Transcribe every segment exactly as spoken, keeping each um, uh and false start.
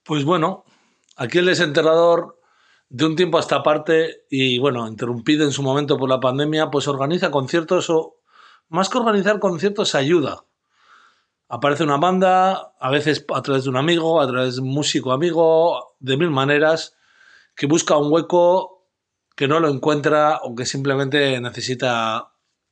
Pues bueno, aquí el desenterrador, de un tiempo a esta parte, y bueno, interrumpido en su momento por la pandemia, pues organiza conciertos o, más que organizar conciertos, ayuda. Aparece una banda, a veces a través de un amigo, a través de un músico amigo, de mil maneras, que busca un hueco, que no lo encuentra o que simplemente necesita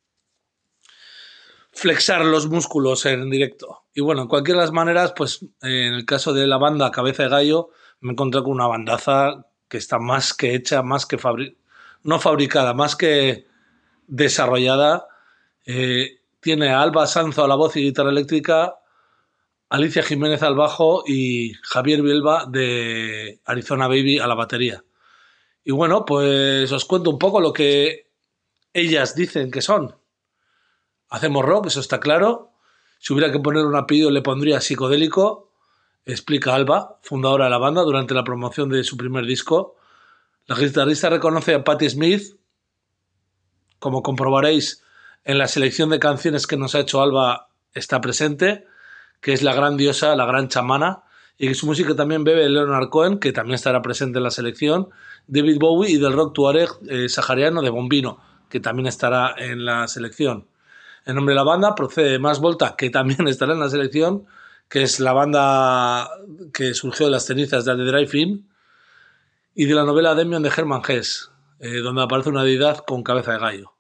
flexar los músculos en directo. Y bueno, en cualquiera de las maneras, pues eh, en el caso de la banda Cabeza de Gallo, me encontré con una bandaza que está más que hecha, más que fabri no fabricada, más que desarrollada. Eh, tiene a Alba Sanzo a la voz y guitarra eléctrica, Alicia Jiménez al bajo y Javier Bielba de Arizona Baby a la batería. Y bueno, pues os cuento un poco lo que ellas dicen que son. Hacemos rock, eso está claro. Si hubiera que poner un apellido le pondría psicodélico, explica Alba, fundadora de la banda, durante la promoción de su primer disco. La guitarrista reconoce a Patti Smith, como comprobaréis en la selección de canciones que nos ha hecho Alba está presente, que es la gran diosa, la gran chamana, y que su música también bebe de Leonard Cohen, que también estará presente en la selección, David Bowie y del rock tuareg eh, sahariano de Bombino, que también estará en la selección. El nombre de la banda procede de Más Volta, que también estará en la selección, que es la banda que surgió de las cenizas de The Drive-In, y de la novela Demion de Hermann Hesse, eh, donde aparece una deidad con cabeza de gallo.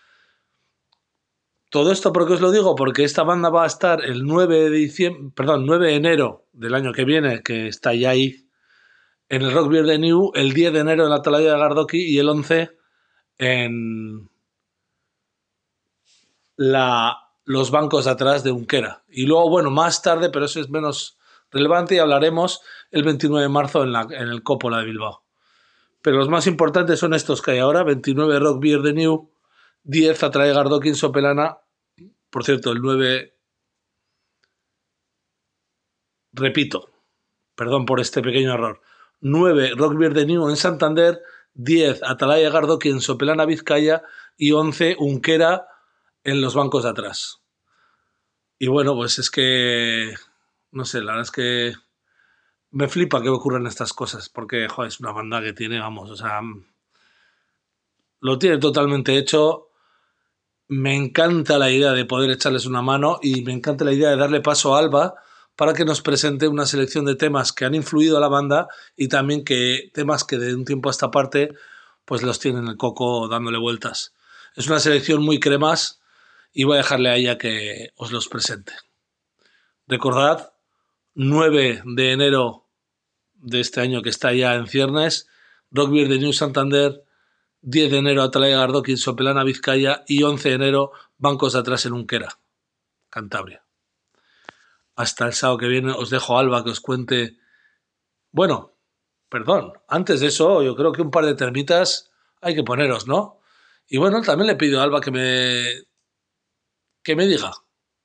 Todo esto, ¿por qué os lo digo? Porque esta banda va a estar el nueve de diciembre, perdón, nueve de enero del año que viene, que está ya ahí, en el Rock Beer de New, el diez de enero en la Atalaya de Gardoki y el once en la, los bancos de atrás de Unquera. Y luego, bueno, más tarde, pero eso es menos relevante, y hablaremos el veintinueve de marzo en, la, en el Coppola de Bilbao. Pero los más importantes son estos que hay ahora: veintinueve Rock Beer de New, diez Atalaya de Gardoki en Sopelana. Por cierto, el nueve, repito, perdón por este pequeño error, nueve Rock Beer de New en Santander, diez Atalaya Gardoki en Sopelana, Vizcaya, y once Unquera en los bancos de atrás. Y bueno, pues es que, no sé, la verdad es que me flipa que ocurran estas cosas, porque, joder, es una banda que tiene, vamos, o sea, lo tiene totalmente hecho. Me encanta la idea de poder echarles una mano y me encanta la idea de darle paso a Alba para que nos presente una selección de temas que han influido a la banda y también que temas que de un tiempo a esta parte pues los tienen el coco dándole vueltas. Es una selección muy cremas y voy a dejarle a ella que os los presente. Recordad, nueve de enero de este año, que está ya en ciernes, Rock Beer de New Santander, diez de enero Atalaya Gardoki en Sopelana, Vizcaya, y once de enero bancos de atrás en Unquera, Cantabria. Hasta el sábado que viene os dejo a Alba que os cuente. Bueno, perdón, antes de eso yo creo que un par de termitas hay que poneros, ¿no? Y bueno, también le pido a Alba que me que me diga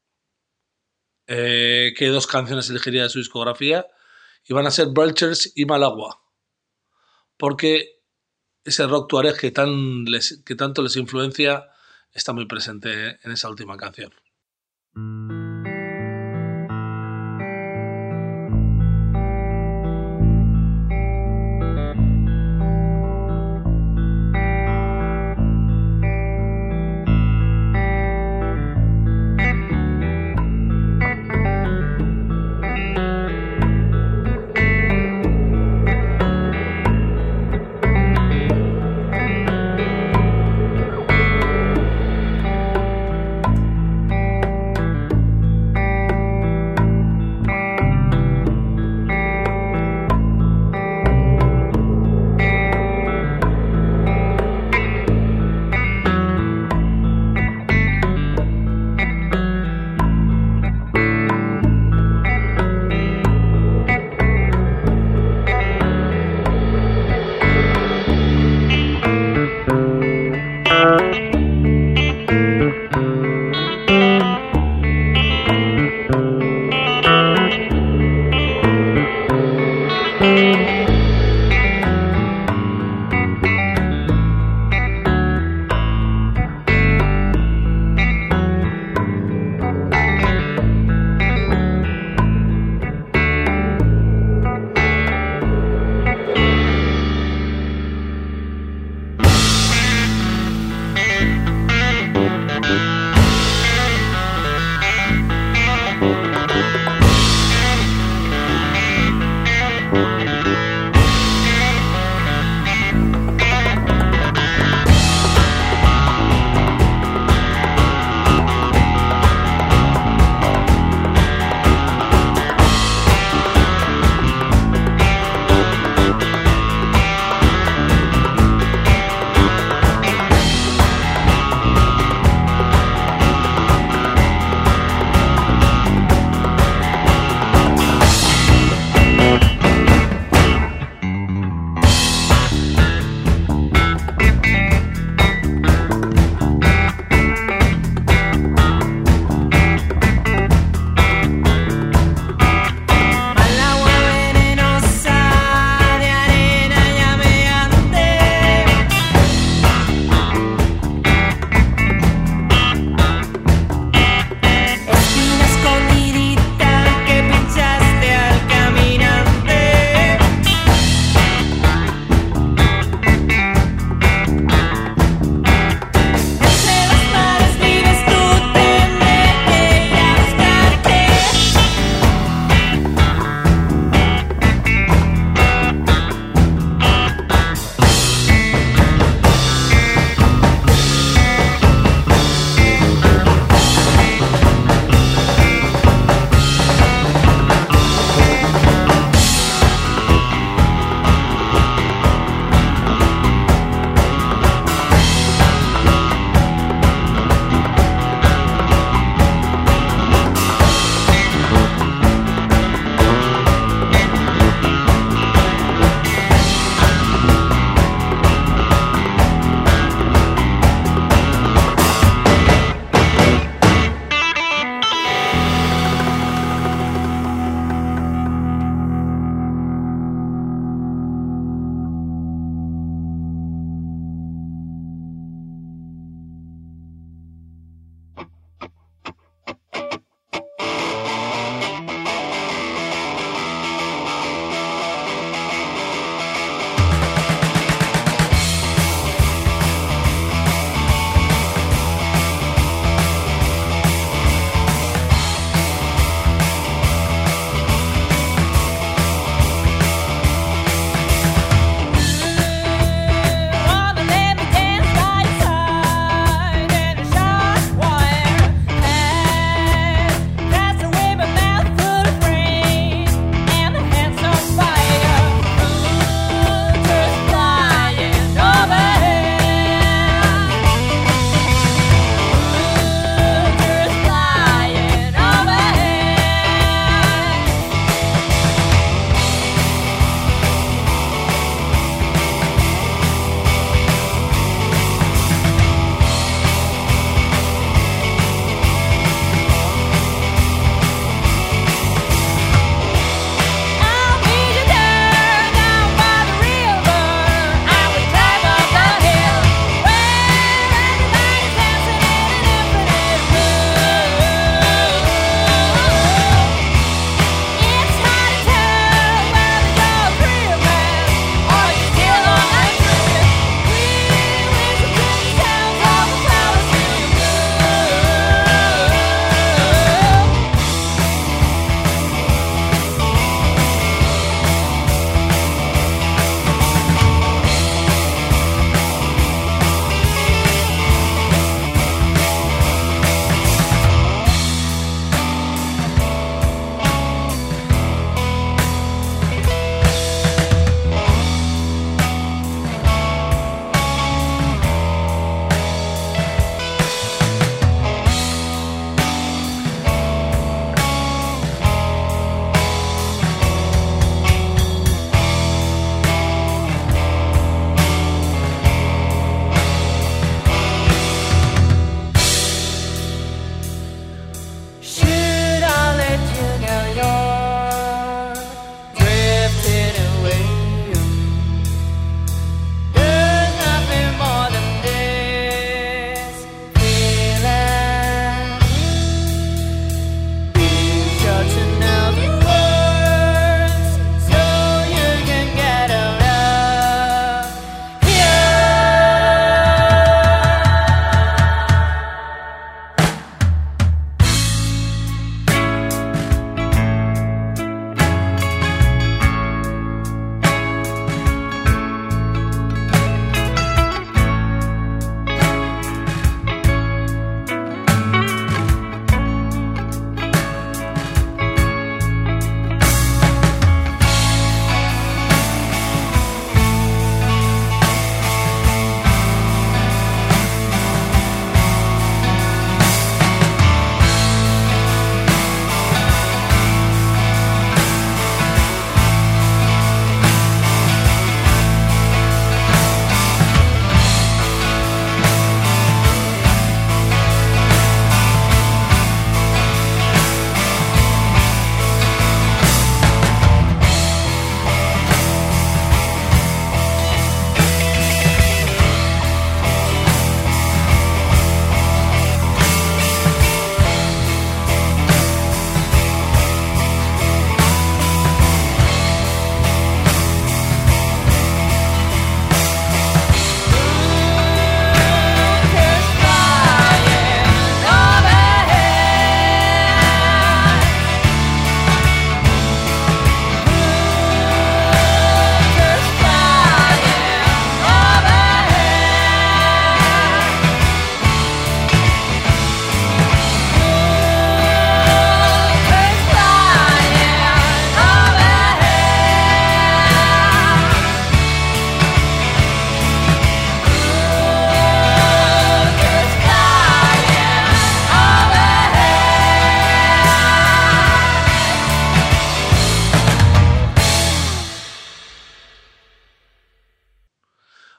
eh, qué dos canciones elegiría de su discografía, y van a ser Vultures y Malagua, porque ese rock tuareg que, tan les, que tanto les influencia está muy presente en esa última canción.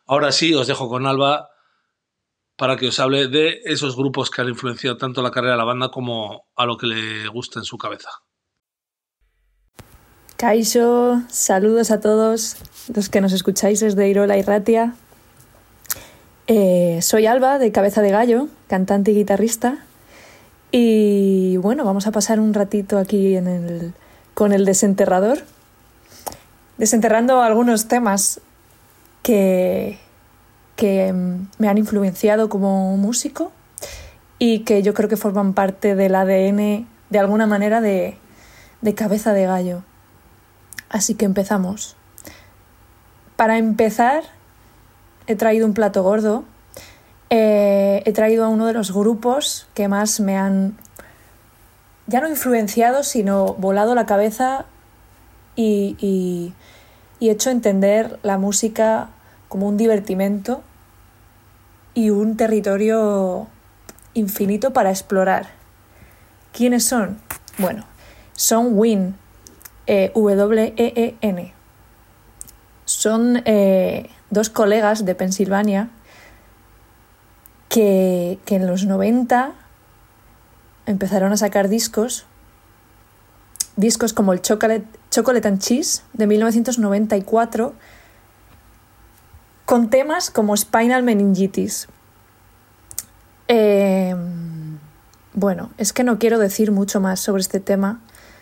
Ahora sí, os dejo con Alba para que os hable de esos grupos que han influenciado tanto la carrera de la banda como a lo que le gusta en su cabeza. Kaixo, saludos a todos los que nos escucháis desde Irola y Ratia. Eh, soy Alba, de Cabeza de Gallo, cantante y guitarrista. Y bueno, vamos a pasar un ratito aquí en el, con el desenterrador, desenterrando algunos temas que, que me han influenciado como músico y que yo creo que forman parte del A D N, de alguna manera, de, de Cabeza de Gallo. Así que empezamos. Para empezar, he traído un plato gordo. Eh, he traído a uno de los grupos que más me han, ya no influenciado, sino volado la cabeza y, y, y hecho entender la música como un divertimento y un territorio infinito para explorar. ¿Quiénes son? Bueno, son Ween, eh, W E E N. Son eh, dos colegas de Pensilvania Que, que en los noventa empezaron a sacar discos, discos como el Chocolate, Chocolate and Cheese de mil novecientos noventa y cuatro, con temas como Spinal Meningitis. Eh, bueno, es que no quiero decir mucho más sobre este tema.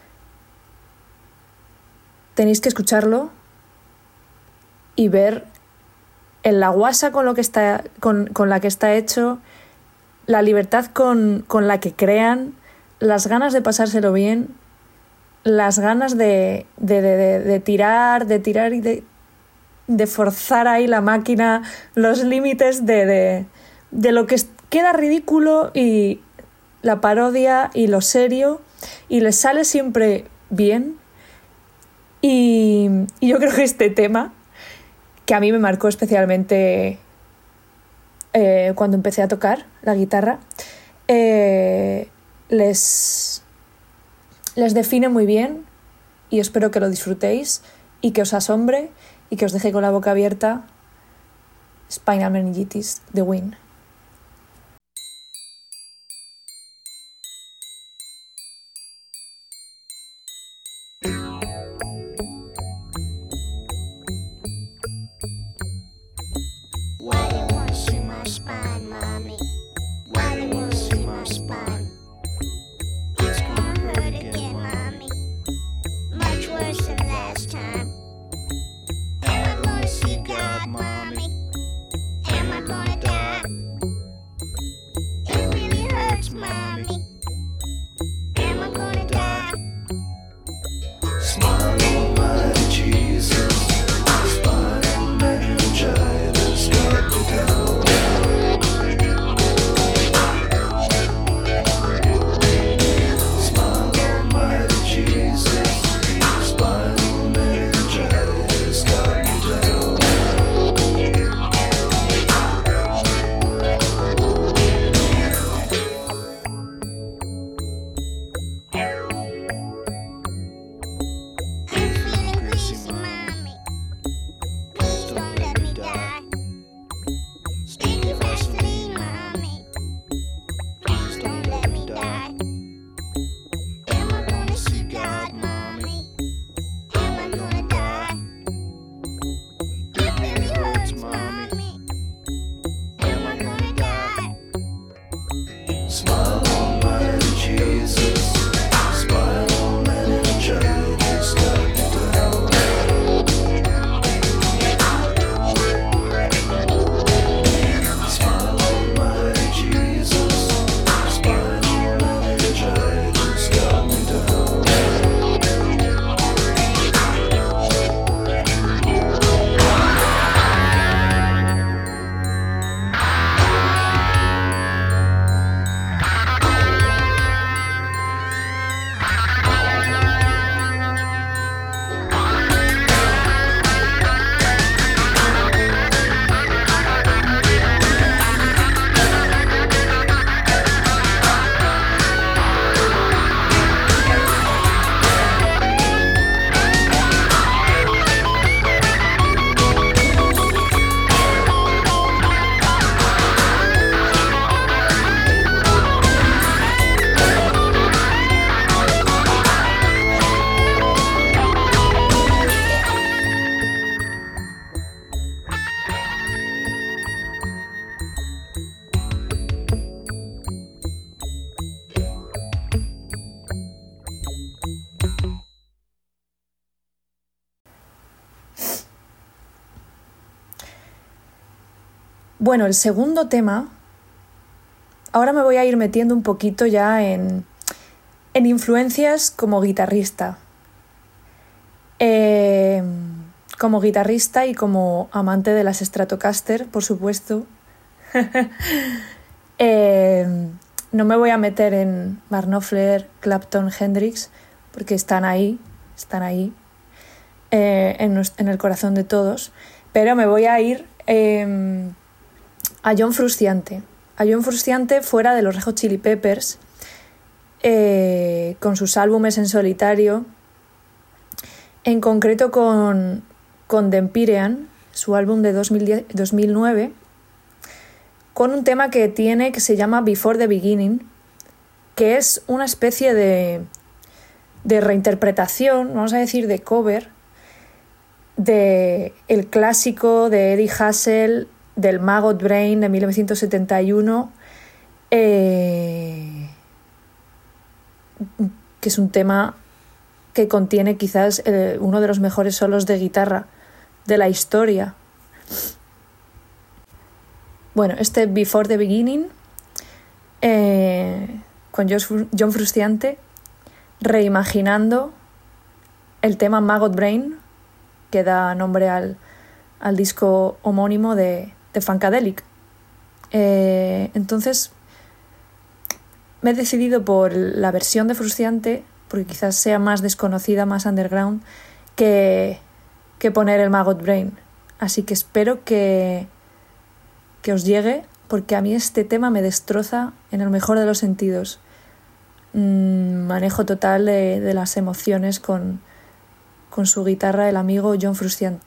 Tenéis que escucharlo y ver en la guasa con, lo que está, con, con la que está hecho, la libertad con, con la que crean, las ganas de pasárselo bien, las ganas de, de, de, de, de tirar, de tirar y de, de forzar ahí la máquina, los límites de, de, de lo que queda ridículo y la parodia y lo serio, y les sale siempre bien. Y, y yo creo que este tema, que a mí me marcó especialmente eh, cuando empecé a tocar la guitarra, eh, les, les define muy bien, y espero que lo disfrutéis y que os asombre y que os deje con la boca abierta. Spinal Meningitis, de Ween. Mommy, am I gonna die? Bueno, el segundo tema, ahora me voy a ir metiendo un poquito ya en, en influencias como guitarrista. Eh, como guitarrista y como amante de las Stratocaster, por supuesto. eh, no me voy a meter en Mark Knopfler, Clapton, Hendrix, porque están ahí, están ahí, eh, en, en el corazón de todos. Pero me voy a ir eh, a John Frusciante. A John Frusciante fuera de los Red Hot Chili Peppers, eh, con sus álbumes en solitario, en concreto con, con The Empyrean, su álbum de dos mil diez, dos mil nueve, con un tema que tiene que se llama Before the Beginning, que es una especie de, de reinterpretación, vamos a decir de cover, de el clásico de Eddie Hassel, del Maggot Brain de mil novecientos setenta y uno, eh, que es un tema que contiene quizás eh, uno de los mejores solos de guitarra de la historia. Bueno, este Before the Beginning, eh, con John Frusciante, reimaginando el tema Maggot Brain, que da nombre al, al disco homónimo de, de Funkadelic. Eh, entonces, me he decidido por la versión de Frusciante, porque quizás sea más desconocida, más underground, que, que poner el Maggot Brain. Así que espero que, que os llegue, porque a mí este tema me destroza en el mejor de los sentidos. Mm, manejo total de, de las emociones con, con su guitarra, el amigo John Frusciante.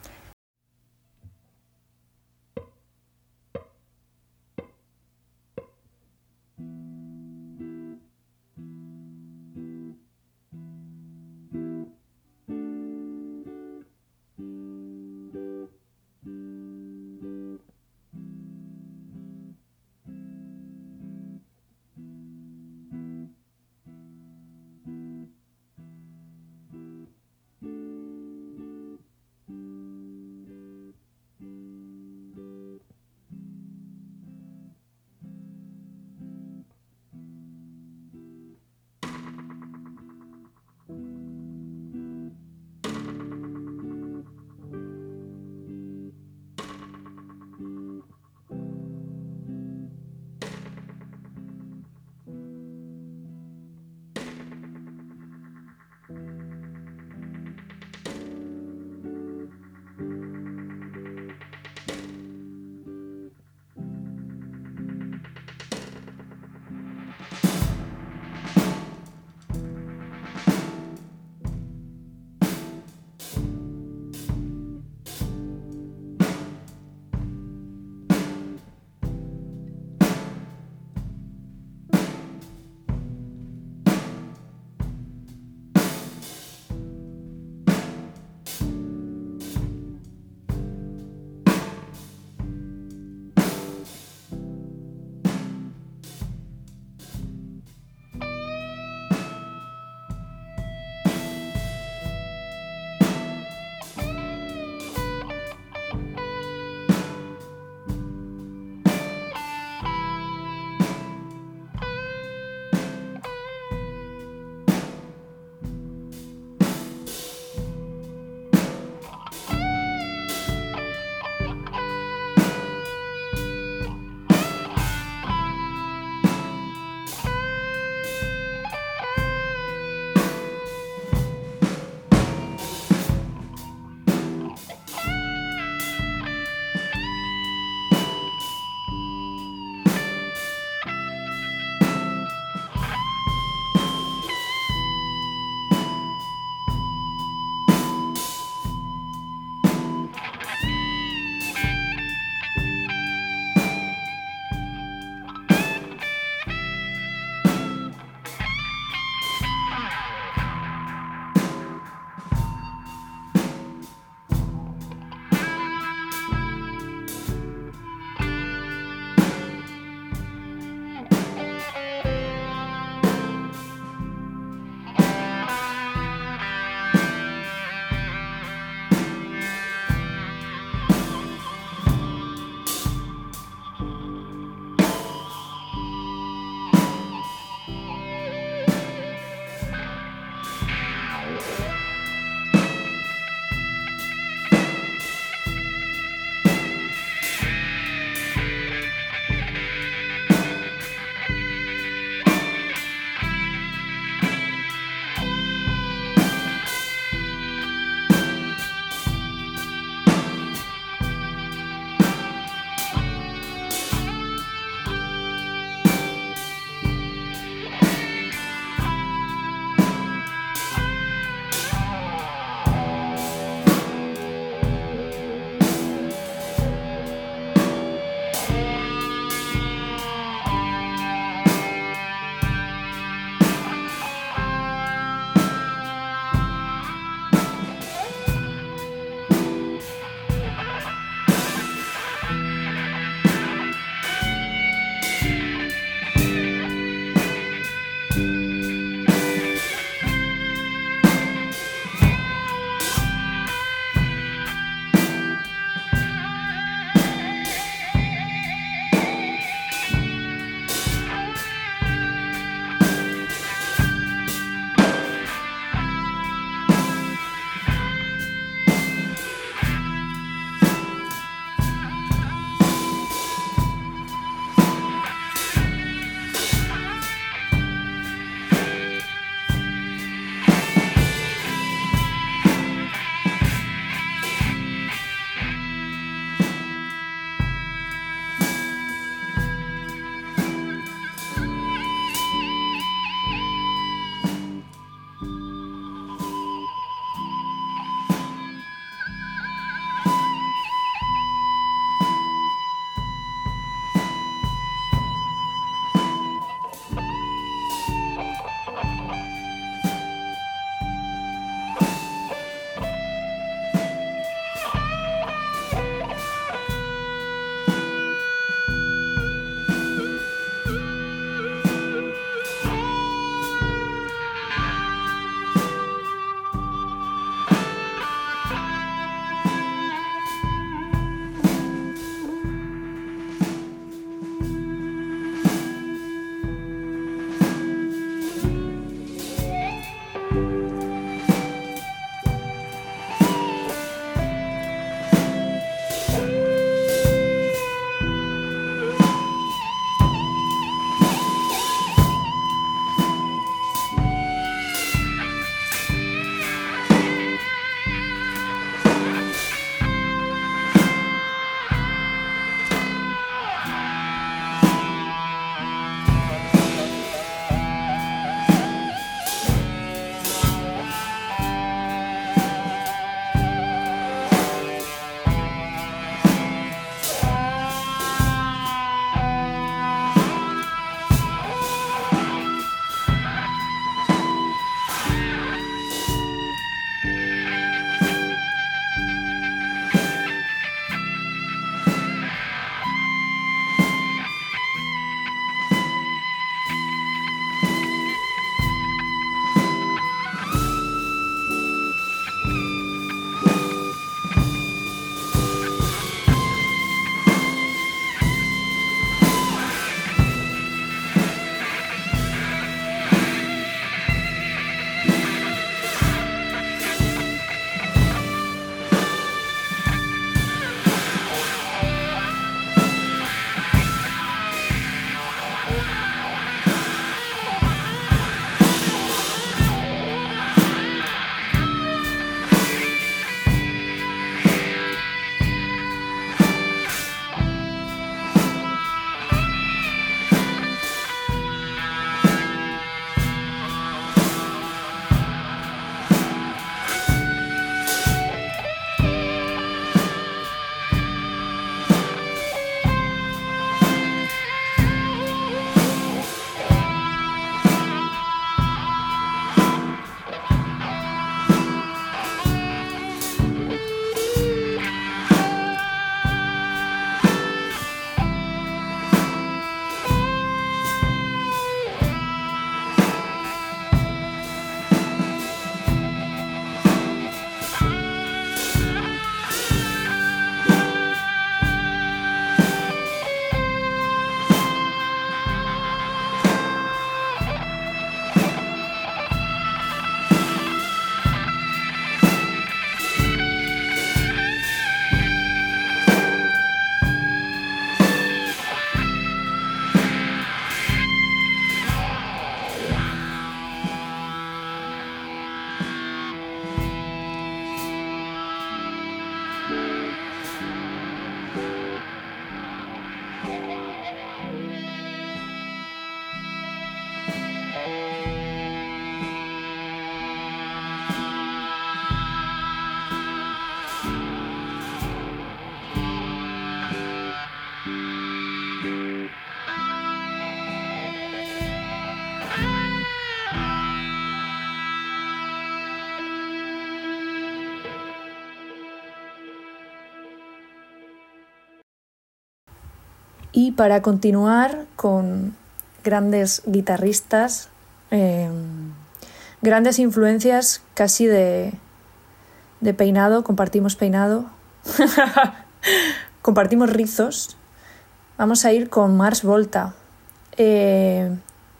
Y para continuar con grandes guitarristas, eh, grandes influencias casi de, de peinado, compartimos peinado, compartimos rizos, vamos a ir con Mars Volta. Eh,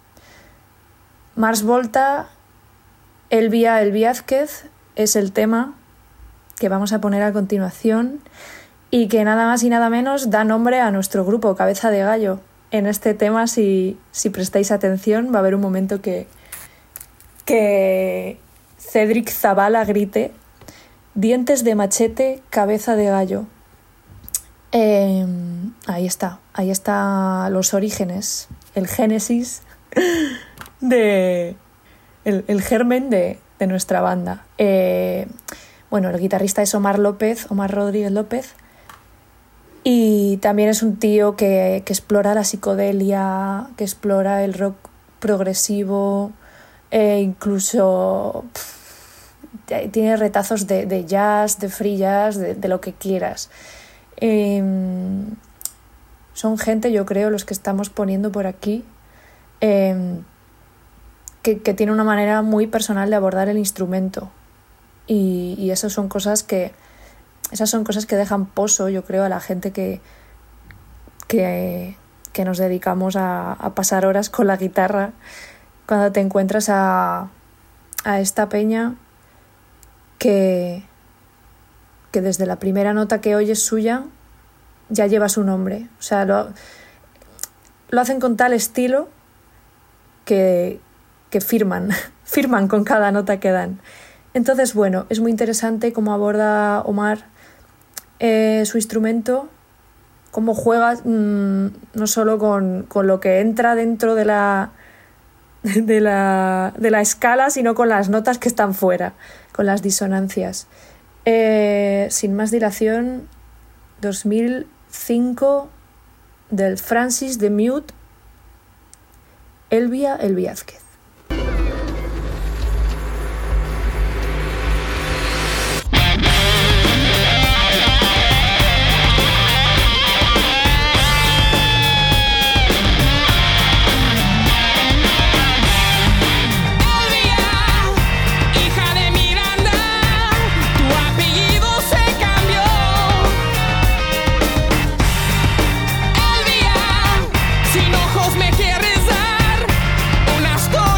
Mars Volta, Elvia Elviázquez es el tema que vamos a poner a continuación y que nada más y nada menos da nombre a nuestro grupo Cabeza de Gallo. En este tema, si, si prestáis atención, va a haber un momento que, que Cédric Zavala grite: dientes de machete, cabeza de gallo. Eh, ahí está, ahí está los orígenes, el génesis, de, el, el germen de, de nuestra banda. Eh, bueno, el guitarrista es Omar López, Omar Rodríguez López, y también es un tío que, que explora la psicodelia, que explora el rock progresivo, e incluso pff, tiene retazos de, de jazz, de free jazz, de, de lo que quieras. Eh, son gente, yo creo, los que estamos poniendo por aquí, eh, que, que tiene una manera muy personal de abordar el instrumento, y, y esas son cosas que esas son cosas que dejan pozo, yo creo, a la gente que, que, que nos dedicamos a, a pasar horas con la guitarra, cuando te encuentras a, a esta peña que, que desde la primera nota que oyes suya ya lleva su nombre. O sea, lo, lo hacen con tal estilo que, que firman, firman con cada nota que dan. Entonces, bueno, es muy interesante cómo aborda Omar eh, su instrumento, cómo juega mmm, no solo con, con lo que entra dentro de la, de, la, de la escala, sino con las notas que están fuera, con las disonancias. Eh, sin más dilación, dos mil cinco, del Francis de Mute, Elvia Elviázquez. Sin ojos me quieres dar unas cosas.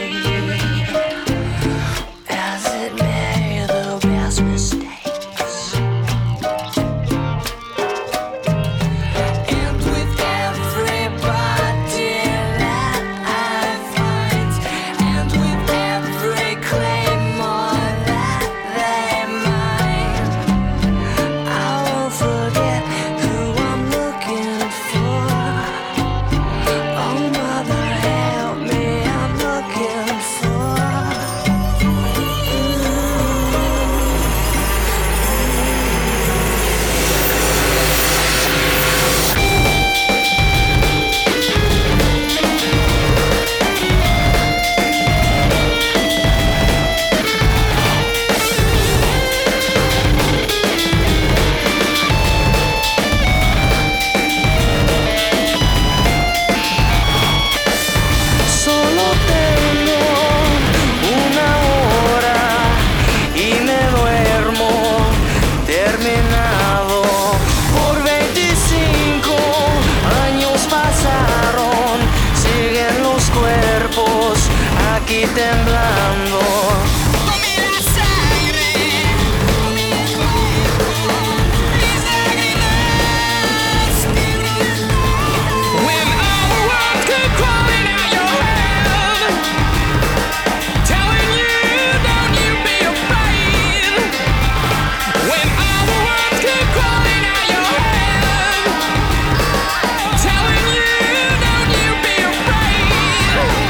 as it made the best mistakes. And with everybody that I find, and with every claymore that they mine, I won't forget who I'm looking for. Oh, mother, help me, I'm looking for. Solo tengo una hora y me duermo terminado. Por veinticinco años pasaron, siguen los cuerpos aquí temblando. Come la sangre, come el cuerpo, mis lágrimas. When all the world came crawling out your head, telling you don't you be afraid. When all the world came crawling out your head, telling you don't you be afraid.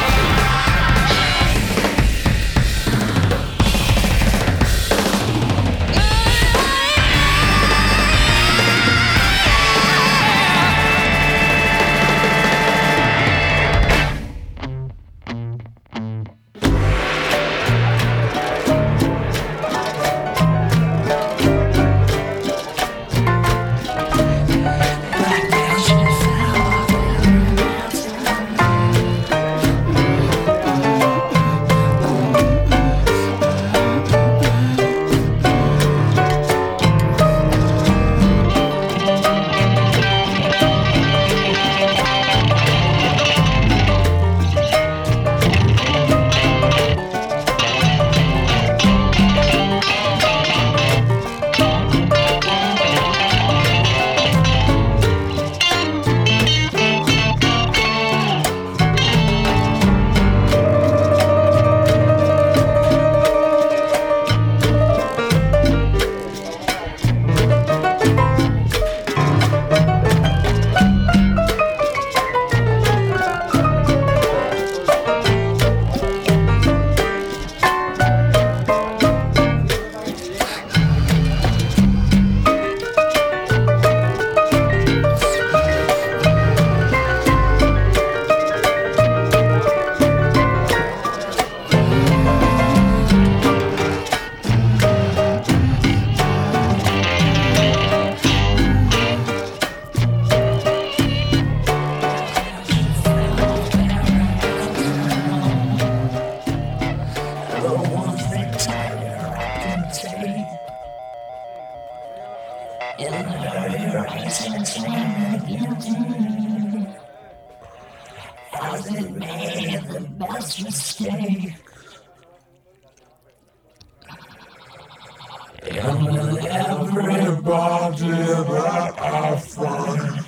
Everybody that I find,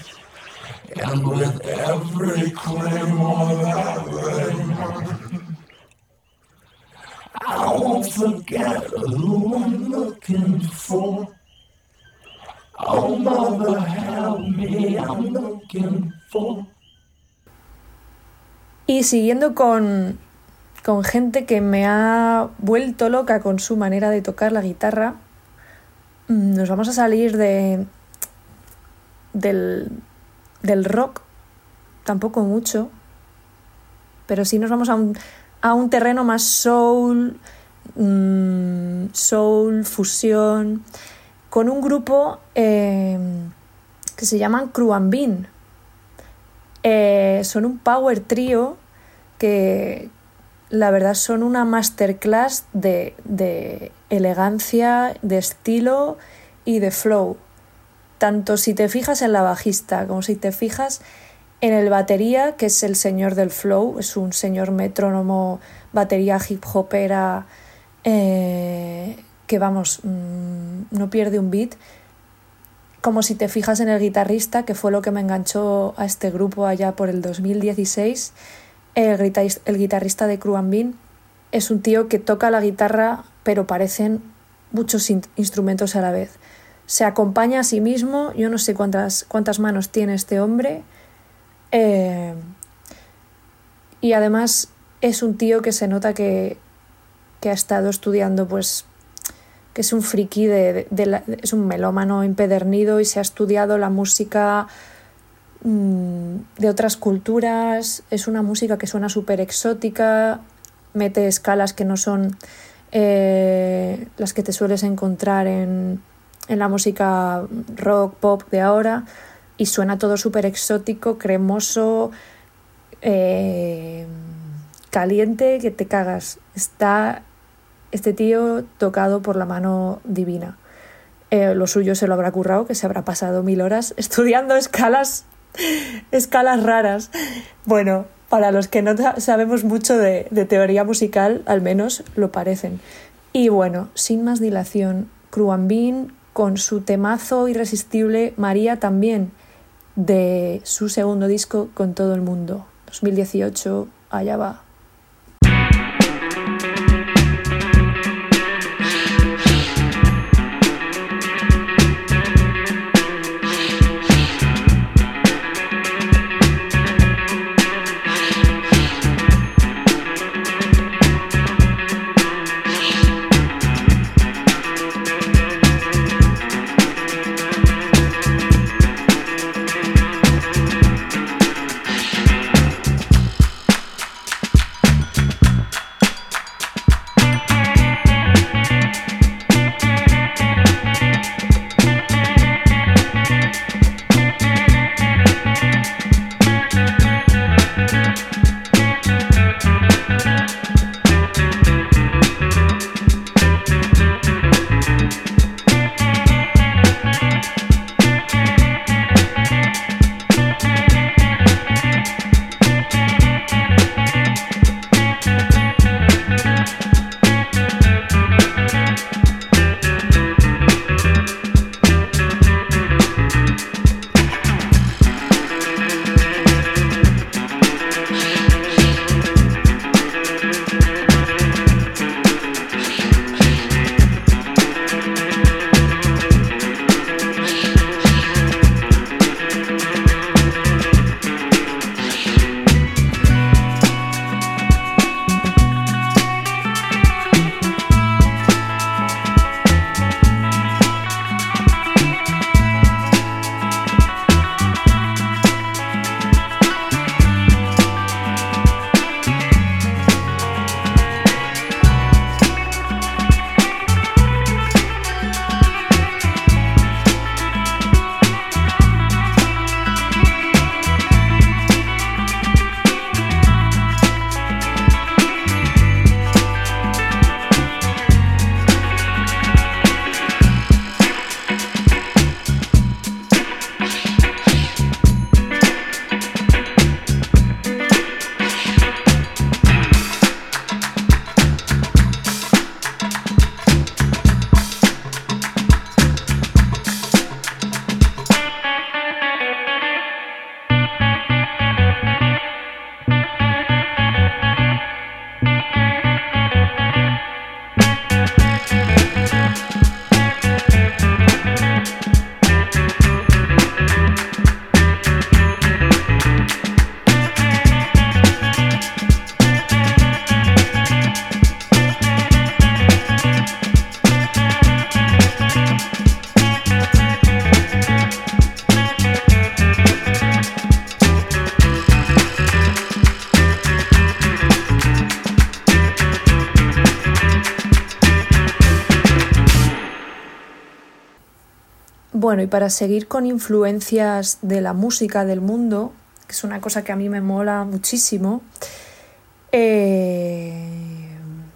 and with every claymore that they mine, I won't forget who I'm looking for. Oh, mother, help me, I'm looking for. Y siguiendo con, con gente que me ha vuelto loca con su manera de tocar la guitarra, nos vamos a salir de del, del rock, tampoco mucho, pero sí nos vamos a un, a un terreno más soul, mmm, soul, fusión, con un grupo eh, que se llaman Cruambin. Eh, son un power trio que la verdad son una masterclass de, de elegancia, de estilo y de flow. Tanto si te fijas en la bajista como si te fijas En el batería, que es el señor del flow, es un señor metrónomo, batería hip hopera, eh, que vamos, mmm, no pierde un beat. Como si te fijas en el guitarrista, que fue lo que me enganchó a este grupo allá por el dos mil dieciséis, el guitarrista, el guitarrista de Cruambin es un tío que toca la guitarra, pero parecen muchos in- instrumentos a la vez. Se acompaña a sí mismo, yo no sé cuántas, cuántas manos tiene este hombre. Eh, y además es un tío que se nota que, que ha estado estudiando, pues, que es un friki, de, de, de la, es un melómano empedernido y se ha estudiado la música mmm, de otras culturas. Es una música que suena súper exótica, mete escalas que no son eh, las que te sueles encontrar en, en la música rock, pop de ahora. Y suena todo súper exótico, cremoso, eh, caliente, que te cagas. Está este tío tocado por la mano divina. Eh, lo suyo se lo habrá currado, que se habrá pasado mil horas estudiando escalas, escalas raras. Bueno, para los que no sabemos mucho de, de teoría musical, al menos lo parecen. Y bueno, sin más dilación, Cruambin con su temazo irresistible, María también, de su segundo disco Con todo el mundo, dos mil dieciocho, allá va. Bueno, y para seguir con influencias de la música del mundo, que es una cosa que a mí me mola muchísimo, eh,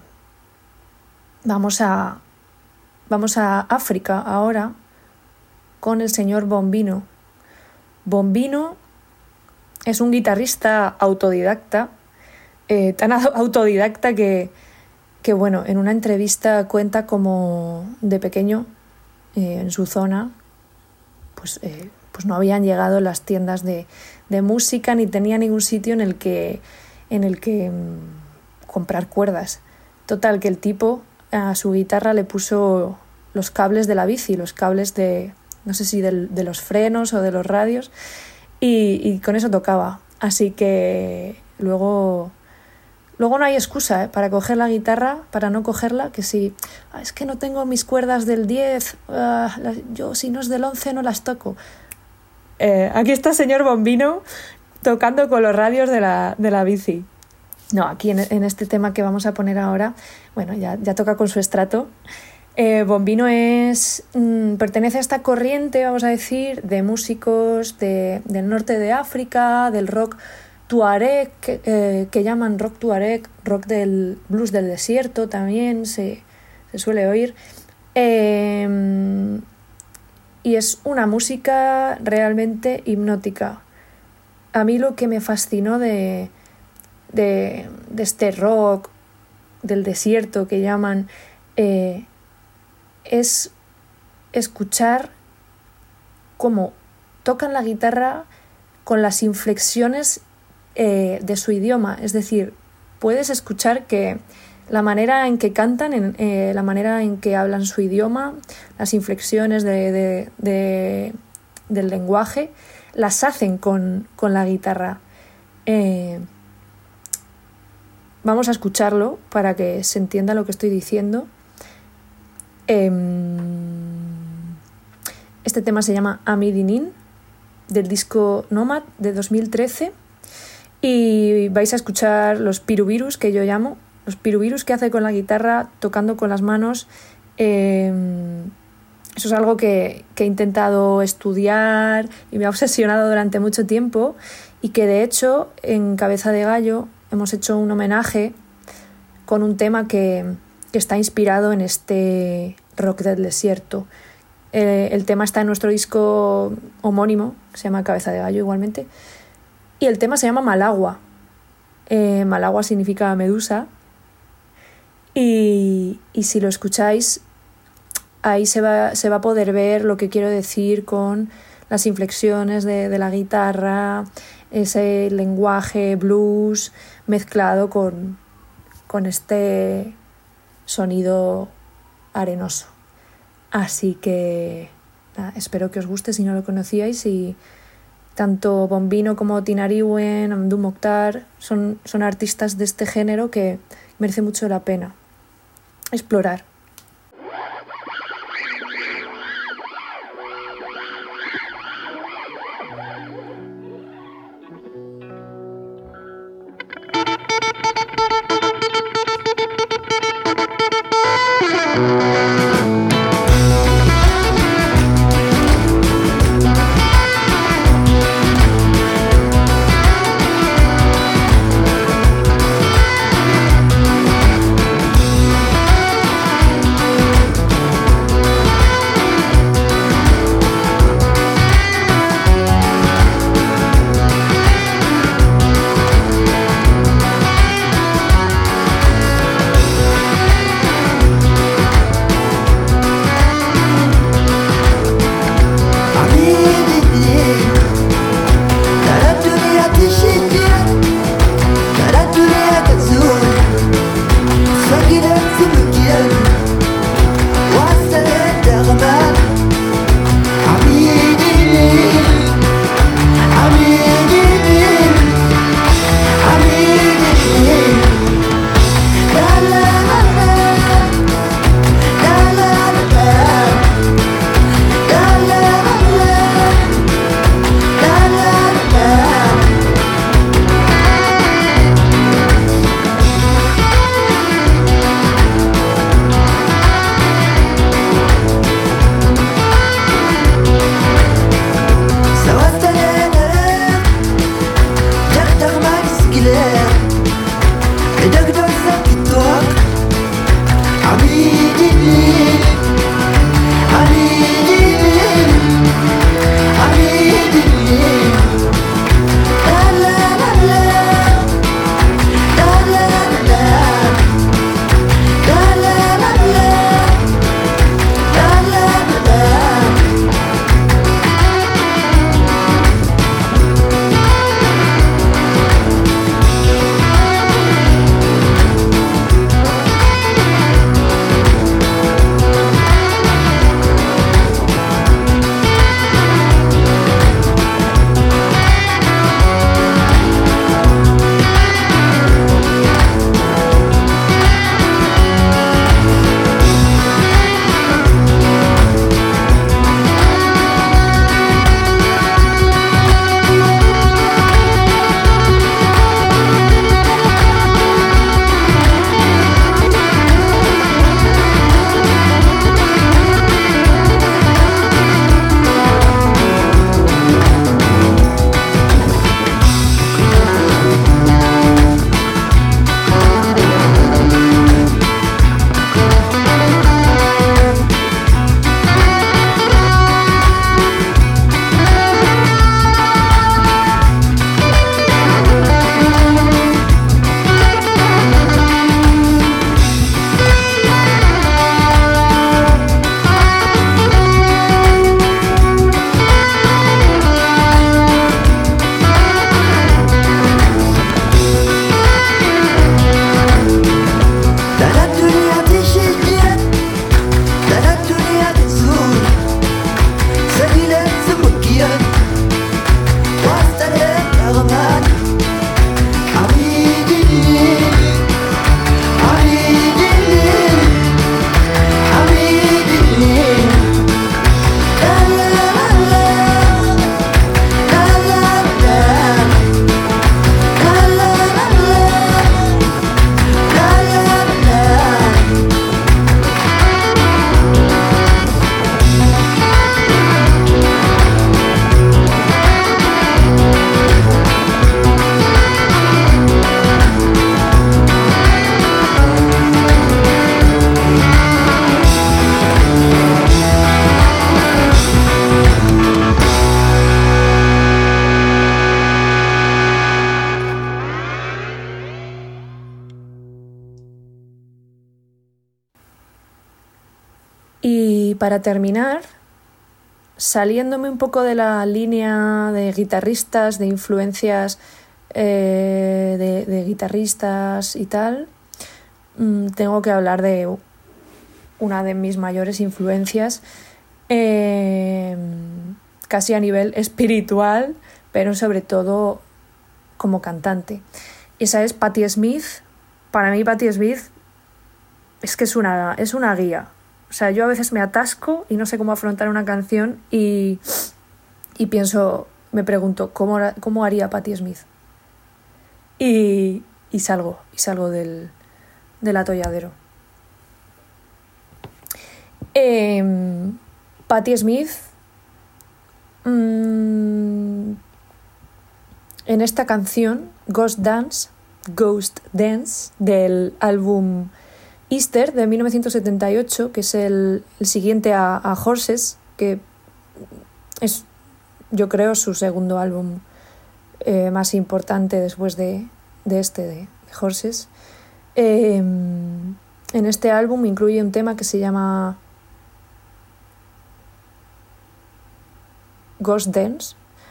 vamos a, vamos a África ahora con el señor Bombino. Bombino, es un guitarrista autodidacta, eh, tan autodidacta que, que, bueno, en una entrevista cuenta como de pequeño, eh, en su zona, pues, eh, pues no habían llegado las tiendas de, de música ni tenía ningún sitio en el que, en el que mmm, comprar cuerdas. Total, que el tipo a su guitarra le puso los cables de la bici, los cables de, no sé si del, de los frenos o de los radios, y, y con eso tocaba. Así que luego, luego no hay excusa, ¿eh? Para coger la guitarra, para no cogerla, que si ah, es que no tengo mis cuerdas del diez, ah, las, yo si no es del once no las toco. Eh, aquí está el señor Bombino tocando con los radios de la, de la bici. No, aquí en, en este tema que vamos a poner ahora, bueno, ya, ya toca con su estrato. Eh, Bombino es, mmm, pertenece a esta corriente, vamos a decir, de músicos de, del norte de África, del rock tuareg, que, eh, que llaman rock tuareg, rock del blues del desierto también se, se suele oír. Eh, y es una música realmente hipnótica. A mí lo que me fascinó de, de, de este rock del desierto que llaman... Eh, es escuchar cómo tocan la guitarra con las inflexiones eh, de su idioma. Es decir, puedes escuchar que la manera en que cantan, en, eh, la manera en que hablan su idioma, las inflexiones de, de, de, del lenguaje, las hacen con, con la guitarra. Eh, vamos a escucharlo para que se entienda lo que estoy diciendo. Este tema se llama Amidinin, del disco Nomad de dos mil trece, y vais a escuchar los piruvirus, que yo llamo, los piruvirus que hace con la guitarra tocando con las manos. Eh, eso es algo que, que he intentado estudiar y me ha obsesionado durante mucho tiempo, y que de hecho en Cabeza de Gallo hemos hecho un homenaje con un tema que que está inspirado en este rock del desierto. Eh, el tema está en nuestro disco homónimo, que se llama Cabeza de Gallo igualmente, y el tema se llama Malagua. Eh, Malagua significa medusa, y, y si lo escucháis, ahí se va, se va a poder ver lo que quiero decir con las inflexiones de, de la guitarra, ese lenguaje blues mezclado con, con este sonido arenoso. Así que nada, espero que os guste si no lo conocíais, y tanto Bombino como Tinariwen, Amdou Mokhtar son, son artistas de este género que merece mucho la pena explorar. Thank Y para terminar, saliéndome un poco de la línea de guitarristas, de influencias eh, de, de guitarristas y tal, mmm, tengo que hablar de una de mis mayores influencias, eh, casi a nivel espiritual, pero sobre todo como cantante. Esa es Patti Smith. Para mí Patti Smith es que es una, es una guía. O sea, yo a veces me atasco y no sé cómo afrontar una canción y, y pienso, me pregunto, ¿cómo, cómo haría Patti Smith? Y, y salgo, y salgo del, del atolladero. Eh, Patti Smith, mmm, en esta canción, Ghost Dance, Ghost Dance, del álbum Easter de mil novecientos setenta y ocho, que es el, el siguiente a, a Horses, que es, yo creo, su segundo álbum eh, más importante después de, de este, de, de Horses. Eh, en este álbum incluye un tema que se llama Ghost Dance.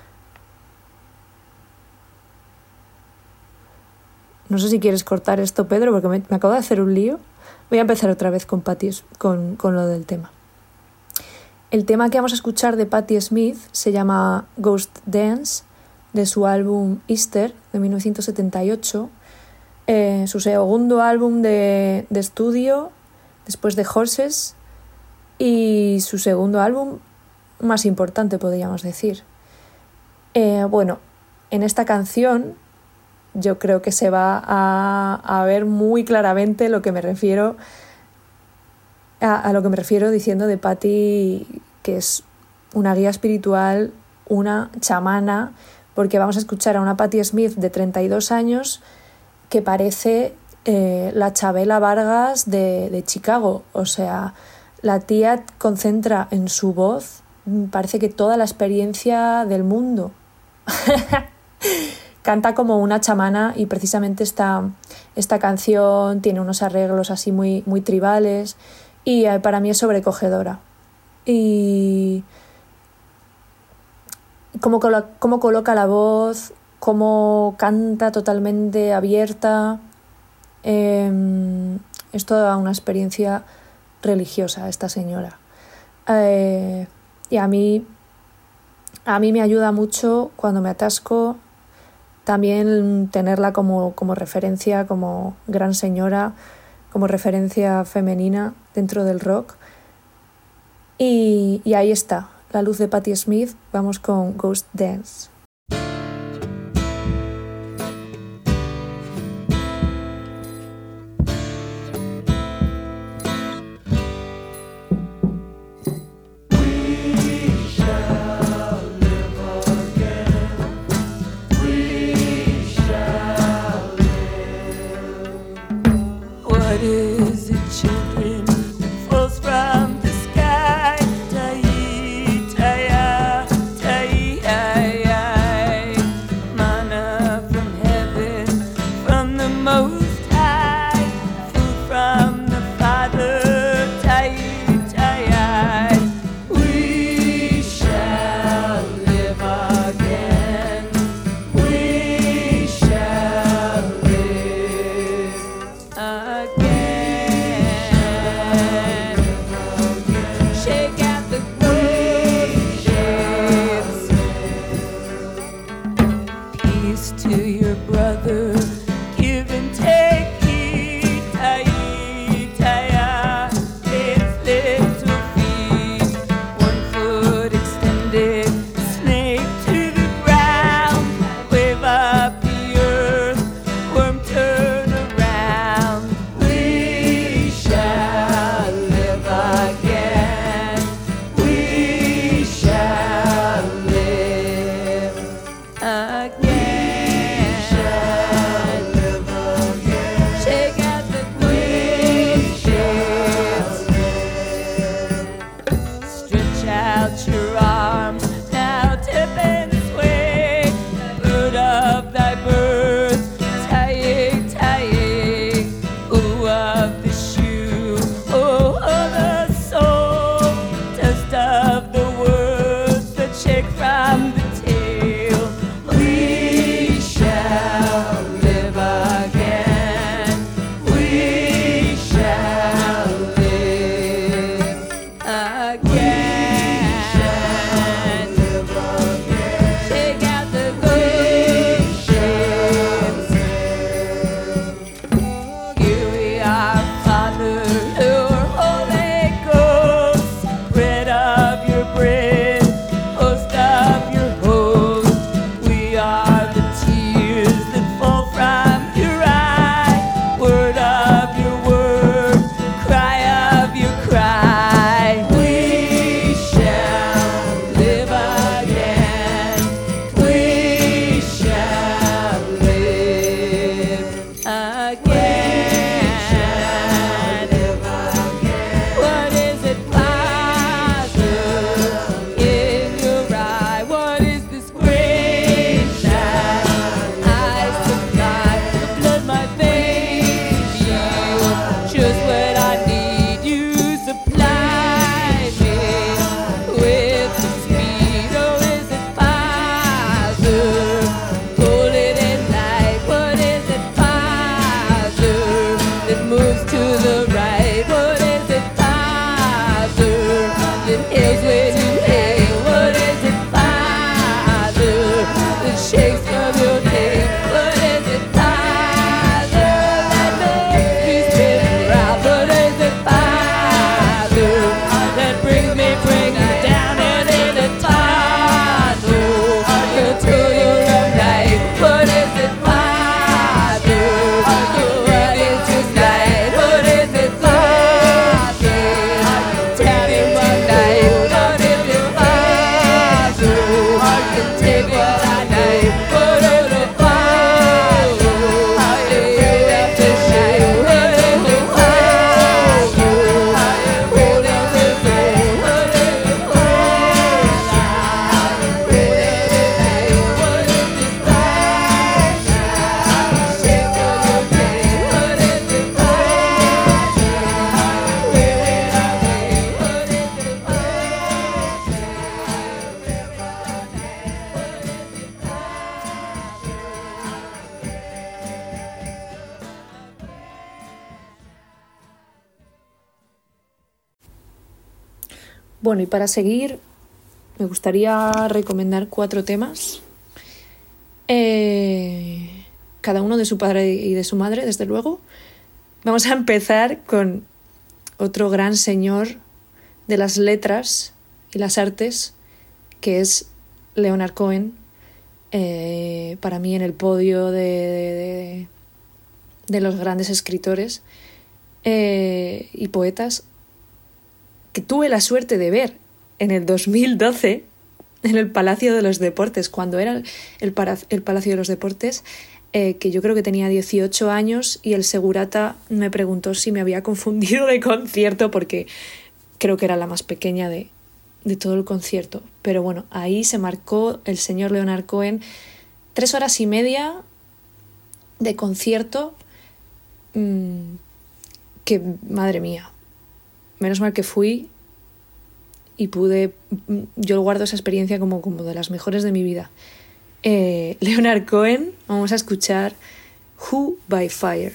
No sé si quieres cortar esto, Pedro, porque me, me acabo de hacer un lío. Voy a empezar otra vez con, Patti, con, con lo del tema. El tema que vamos a escuchar de Patti Smith se llama Ghost Dance, de su álbum Easter de mil novecientos setenta y ocho, eh, su segundo álbum de, de estudio después de Horses y su segundo álbum más importante, podríamos decir. Eh, bueno, en esta canción yo creo que se va a, a ver muy claramente lo que me refiero a, a lo que me refiero diciendo de Patti, que es una guía espiritual, una chamana, porque vamos a escuchar a una Patti Smith de treinta y dos años que parece eh, la Chabela Vargas de, de Chicago. O sea, la tía concentra en su voz, parece que toda la experiencia del mundo. Canta como una chamana y precisamente esta, esta canción tiene unos arreglos así muy, muy tribales y eh, para mí es sobrecogedora. Y cómo, colo- cómo coloca la voz, cómo canta totalmente abierta. Eh, es toda una experiencia religiosa esta señora. Eh, y a mí, a mí me ayuda mucho cuando me atasco. También tenerla como, como referencia, como gran señora, como referencia femenina dentro del rock. Y, y ahí está, la luz de Patti Smith. Vamos con Ghost Dance. What is it, children, falls from the sky? Tai, tai, tai, Bueno, y para seguir, me gustaría recomendar cuatro temas. Eh, cada uno de su padre y de su madre, desde luego. Vamos a empezar con otro gran señor de las letras y las artes, que es Leonard Cohen. Eh, para mí en el podio de, de, de, de los grandes escritores eh, y poetas que tuve la suerte de ver en el dos mil doce en el Palacio de los Deportes, cuando era el, para, el Palacio de los Deportes, eh, que yo creo que tenía dieciocho años, y el segurata me preguntó si me había confundido de concierto, porque creo que era la más pequeña de, de todo el concierto. Pero bueno, ahí se marcó el señor Leonard Cohen tres horas y media de concierto, mmm, que madre mía, menos mal que fui y pude, yo guardo esa experiencia como, como de las mejores de mi vida. Eh, Leonard Cohen, vamos a escuchar Who by Fire.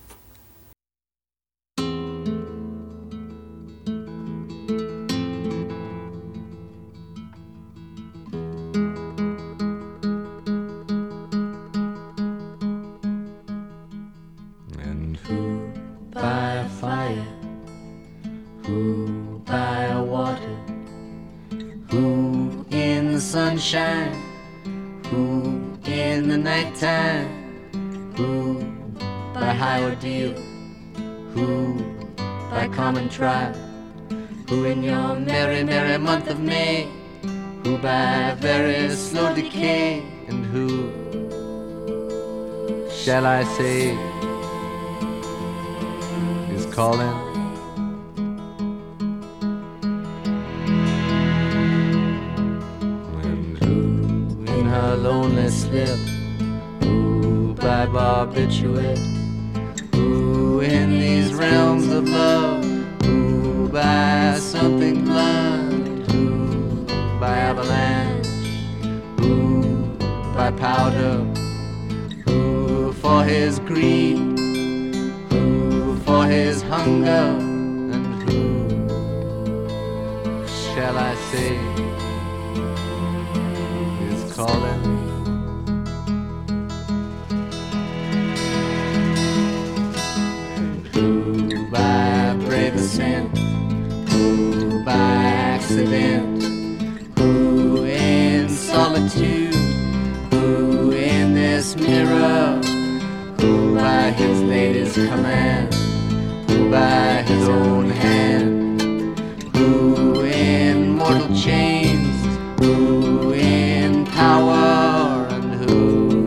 And who by a fire, who by a water, who in the sunshine, who in the nighttime, who by high ordeal, who by common trial, who in your merry, merry month of May, who by very slow decay, and who shall I say is calling? And who in her lonely slip, who by barbiturate, who in these realms of love, who by something blunt, who by avalanche, who by powder, who for his greed, who for his hunger, and who shall I say is calling? Who by brave ascent, who by accident, who in solitude, who in this mirror, who by his lady's command, who by his own hand, who in mortal chains, who in power, and who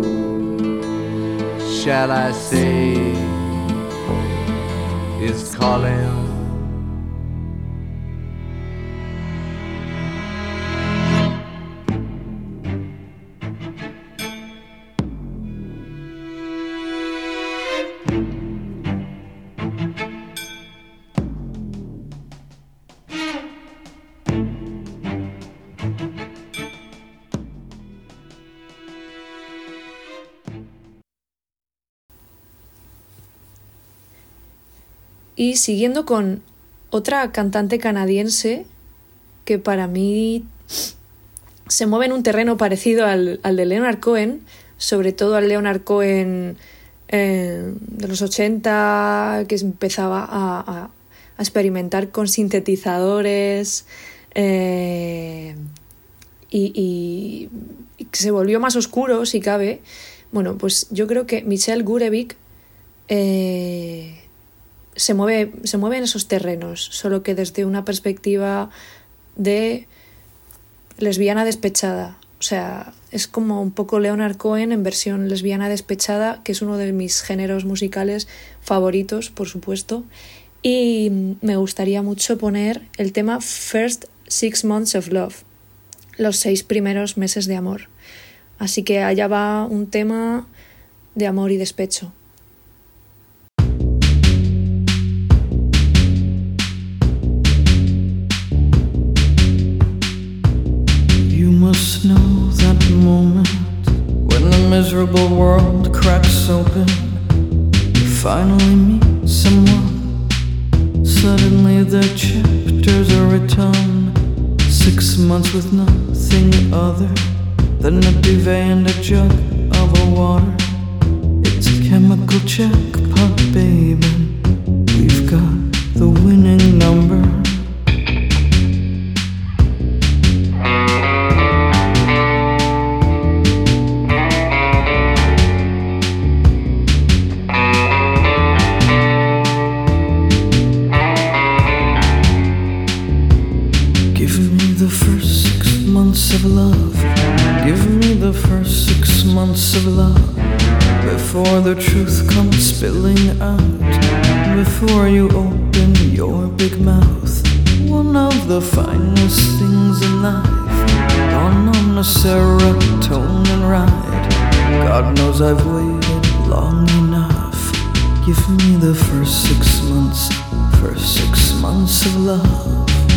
shall I say is calling? Y siguiendo con otra cantante canadiense que para mí se mueve en un terreno parecido al, al de Leonard Cohen, sobre todo al Leonard Cohen eh, de los ochenta, que empezaba a, a, a experimentar con sintetizadores eh, y, y, y que se volvió más oscuro, si cabe. Bueno, pues yo creo que Michelle Gurevich eh, se mueve, se mueve en esos terrenos, solo que desde una perspectiva de lesbiana despechada. O sea, es como un poco Leonard Cohen en versión lesbiana despechada, que es uno de mis géneros musicales favoritos, por supuesto. Y me gustaría mucho poner el tema First Six Months of Love, los seis primeros meses de amor. Así que allá va un tema de amor y despecho. You must know that moment when the miserable world cracks open. You finally meet someone. Suddenly the chapters are written Six months with nothing other than a duvet and a jug of a water. It's a chemical jackpot, baby. We've got the winning number. Give me the first six months of love. Give me the first six months of love. Before the truth comes spilling out, before you open your big mouth. One of the finest things in life, gone on a serotonin ride. God knows I've waited long enough. Give me the first six months, first six months of love.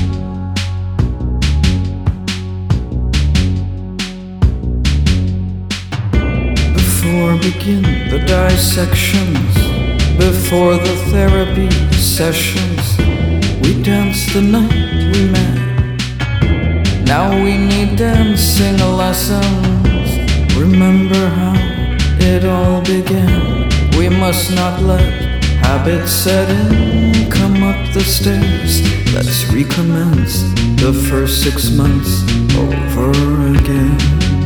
Before begin the dissections, before the therapy sessions, we danced the night we met. Now we need dancing lessons. Remember how it all began. We must not let habits set in. Come up the stairs, let's recommence the first six months over again.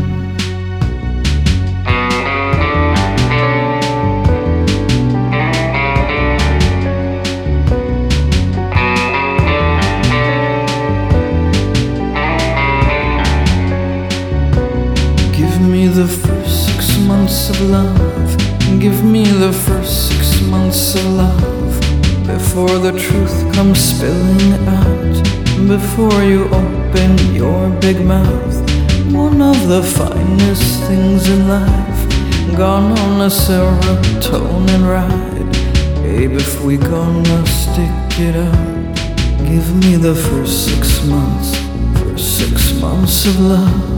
The first six months of love. Give me the first six months of love. Before the truth comes spilling out, before you open your big mouth. One of the finest things in life, gone on a serotonin ride. Babe, if we gonna stick it out, give me the first six months, first six months of love.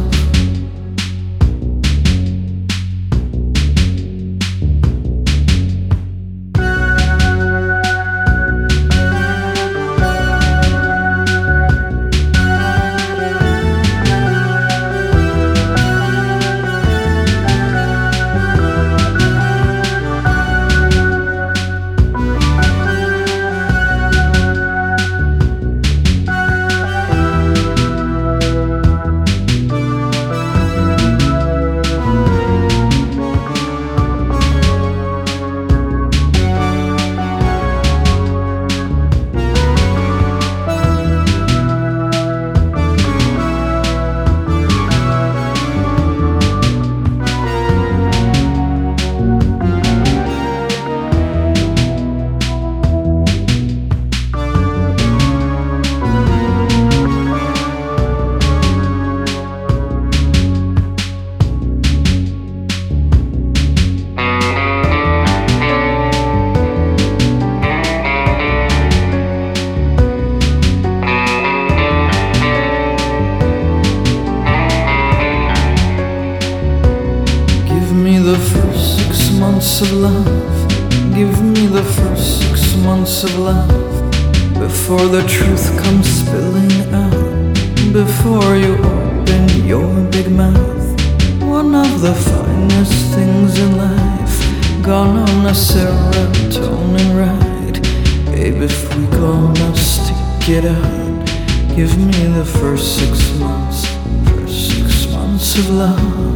Of love, give me the first six months of love. Before the truth comes spilling out, before you open your big mouth. One of the finest things in life, gone on a serotonin ride. Babe, if we gonna stick it out, give me the first six months, first six months of love.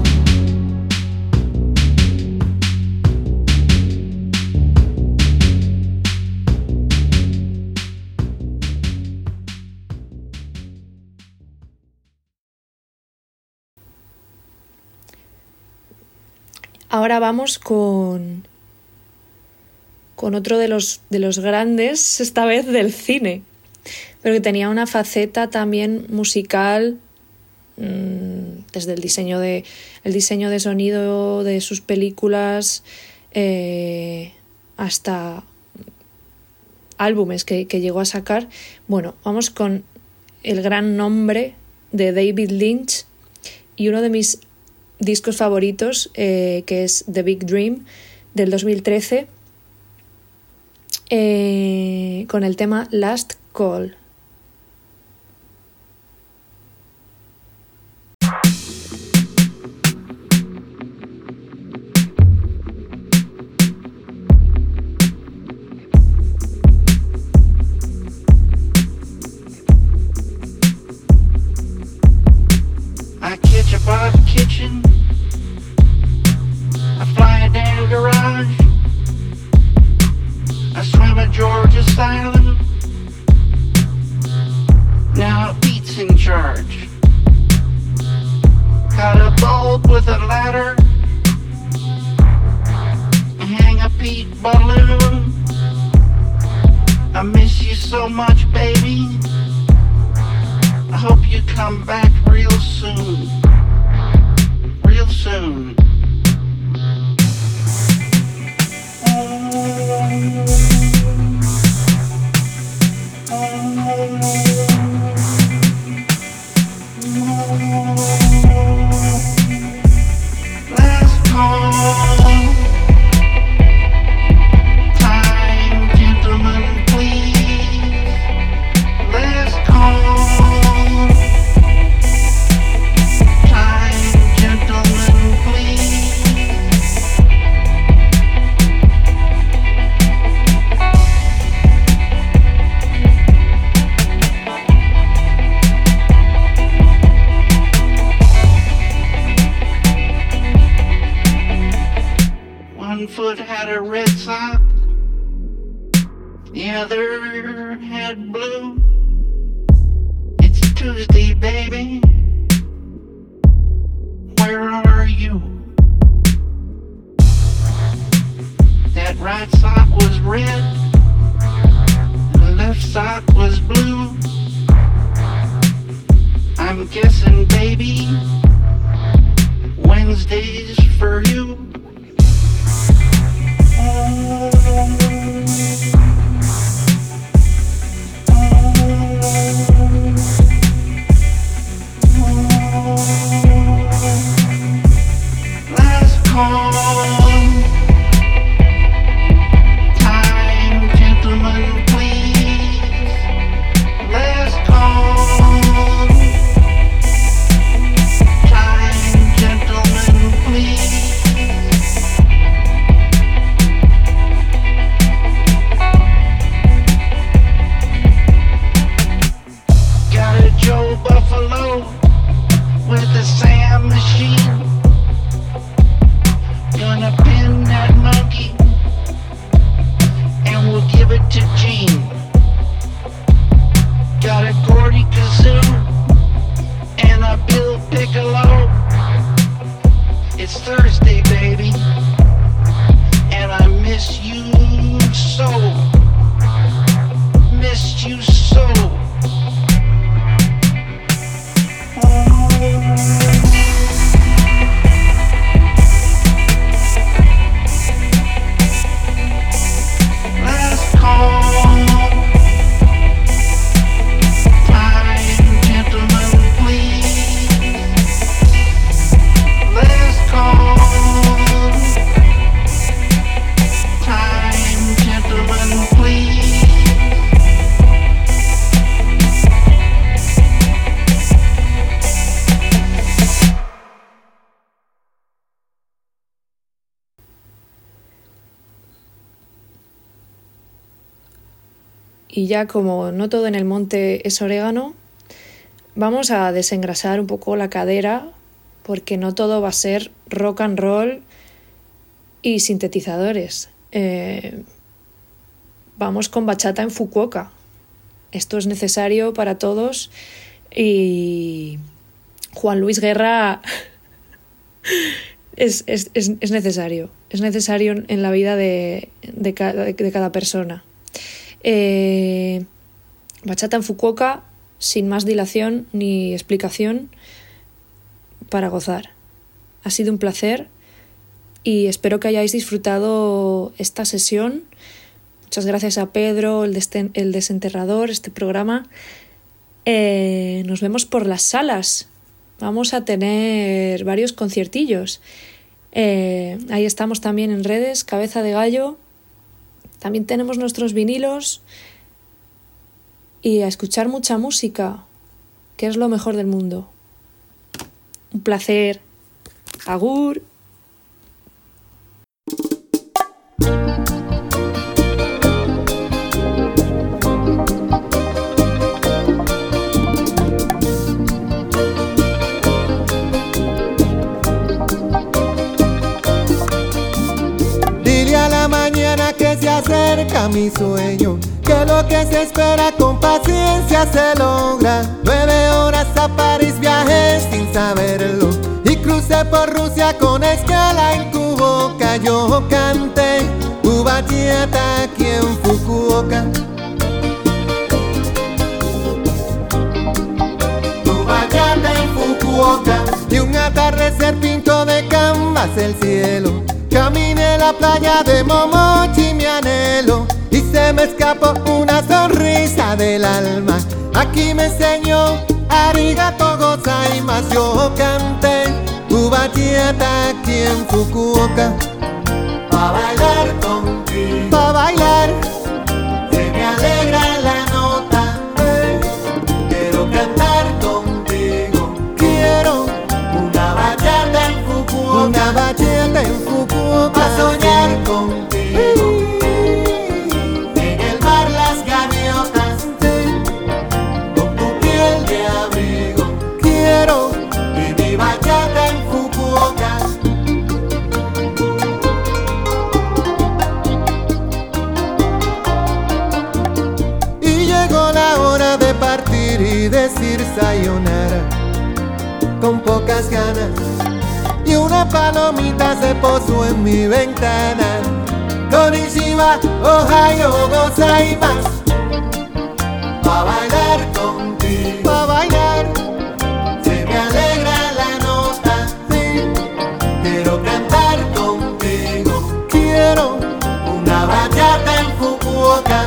Ahora vamos con, con otro de los, de los grandes, esta vez del cine, pero que tenía una faceta también musical, mmm, desde el diseño de, el diseño de sonido de sus películas eh, hasta álbumes que, que llegó a sacar. Bueno, vamos con el gran nombre de David Lynch y uno de mis discos favoritos, eh, que es The Big Dream del dos mil trece, eh, con el tema Last Call. so much, baby. I hope you come back real soon. Real soon. Last call. Time, gentlemen, please. Last call. Time, gentlemen, please. One foot had a red sock, the other had blue. It's Tuesday, baby. Where are you? That right sock was red, the left sock was blue. I'm guessing, baby, Wednesday's for you. Last call. Time, gentlemen, please. Last call. Time, gentlemen, please. Got a Joe Buffalo with a Sam machine. Gonna pin that monkey and we'll give it to Gene. Got a Gordy Kazoo and a Bill Piccolo. It's Thursday, baby, and I miss you so. Miss you so. Last call. Time, gentlemen, please. Last call. Time, gentlemen, please. Y ya como no todo en el monte es orégano, vamos a desengrasar un poco la cadera porque no todo va a ser rock and roll y sintetizadores. Eh, vamos con bachata en Fukuoka. Esto es necesario para todos y Juan Luis Guerra es, es, es, es necesario. Es necesario en la vida de, de, cada, de cada persona. Eh, bachata en Fukuoka, sin más dilación ni explicación, para gozar. Ha sido un placer y espero que hayáis disfrutado esta sesión. Muchas gracias a Pedro, el, desten- el desenterrador, este programa. Eh, nos vemos por las salas. Vamos a tener varios conciertillos. Eh, ahí estamos también en redes, Cabeza de Gallo. También tenemos nuestros vinilos y a escuchar mucha música, que es lo mejor del mundo. Un placer. Agur. Dile a la mañana que se acerca mi sueño, que lo que se espera con paciencia se logra. Nueve horas a París viajé sin saberlo y crucé por Rusia con escala en Kuboka. Yo canté tu bachata aquí en Fukuoka. Fukuoka. Y un atardecer pinto de canvas el cielo. Caminé la playa de Momochi, mi anhelo, y se me escapó una sonrisa del alma. Aquí me enseñó arigato gozaimasu. Yo canté Ubatiata aquí en Fukuoka. Pa' bailar contigo, pa' bailar, se me alegra la nota. eh. Quiero cantar contigo, quiero una bachata en Fukuoka, una bachata en Fukuoka. Pa' soñar contigo, en el mar las gaviotas, con tu piel de abrigo. Quiero y mi bachata en Fukuoka. Y llegó la hora de partir y decir sayonara con pocas ganas. Y una palomita se posó en mi ventana. Konnichiwa, ohayo gozaimasu. Pa' bailar contigo, pa' bailar, se me alegra la nota. Sí, quiero cantar contigo, quiero una bachata en Fukuoka.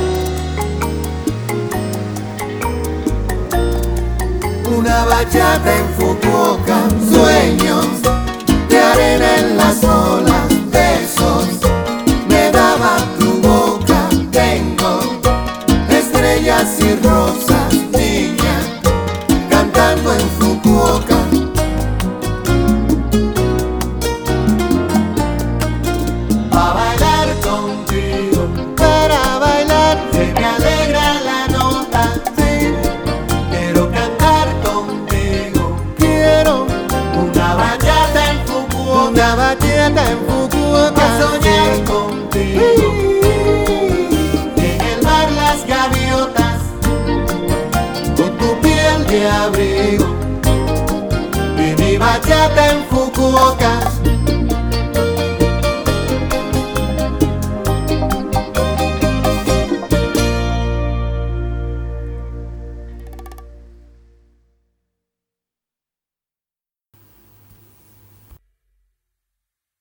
Una bachata en Fukuoka. Sueños de arena en las olas, besos me daba tu boca. Tengo estrellas y rosas, niña, cantando en Fukuoka. Pa' bailar contigo, para bailar, se me alegra la nota. Sí, quiero cantar contigo, quiero una bachata en Fukuoka, una bachata en Fukuoka. Pa' soñar contigo, en el mar las gaviotas, con tu piel de abrigo, y mi bachata en Fukuoka.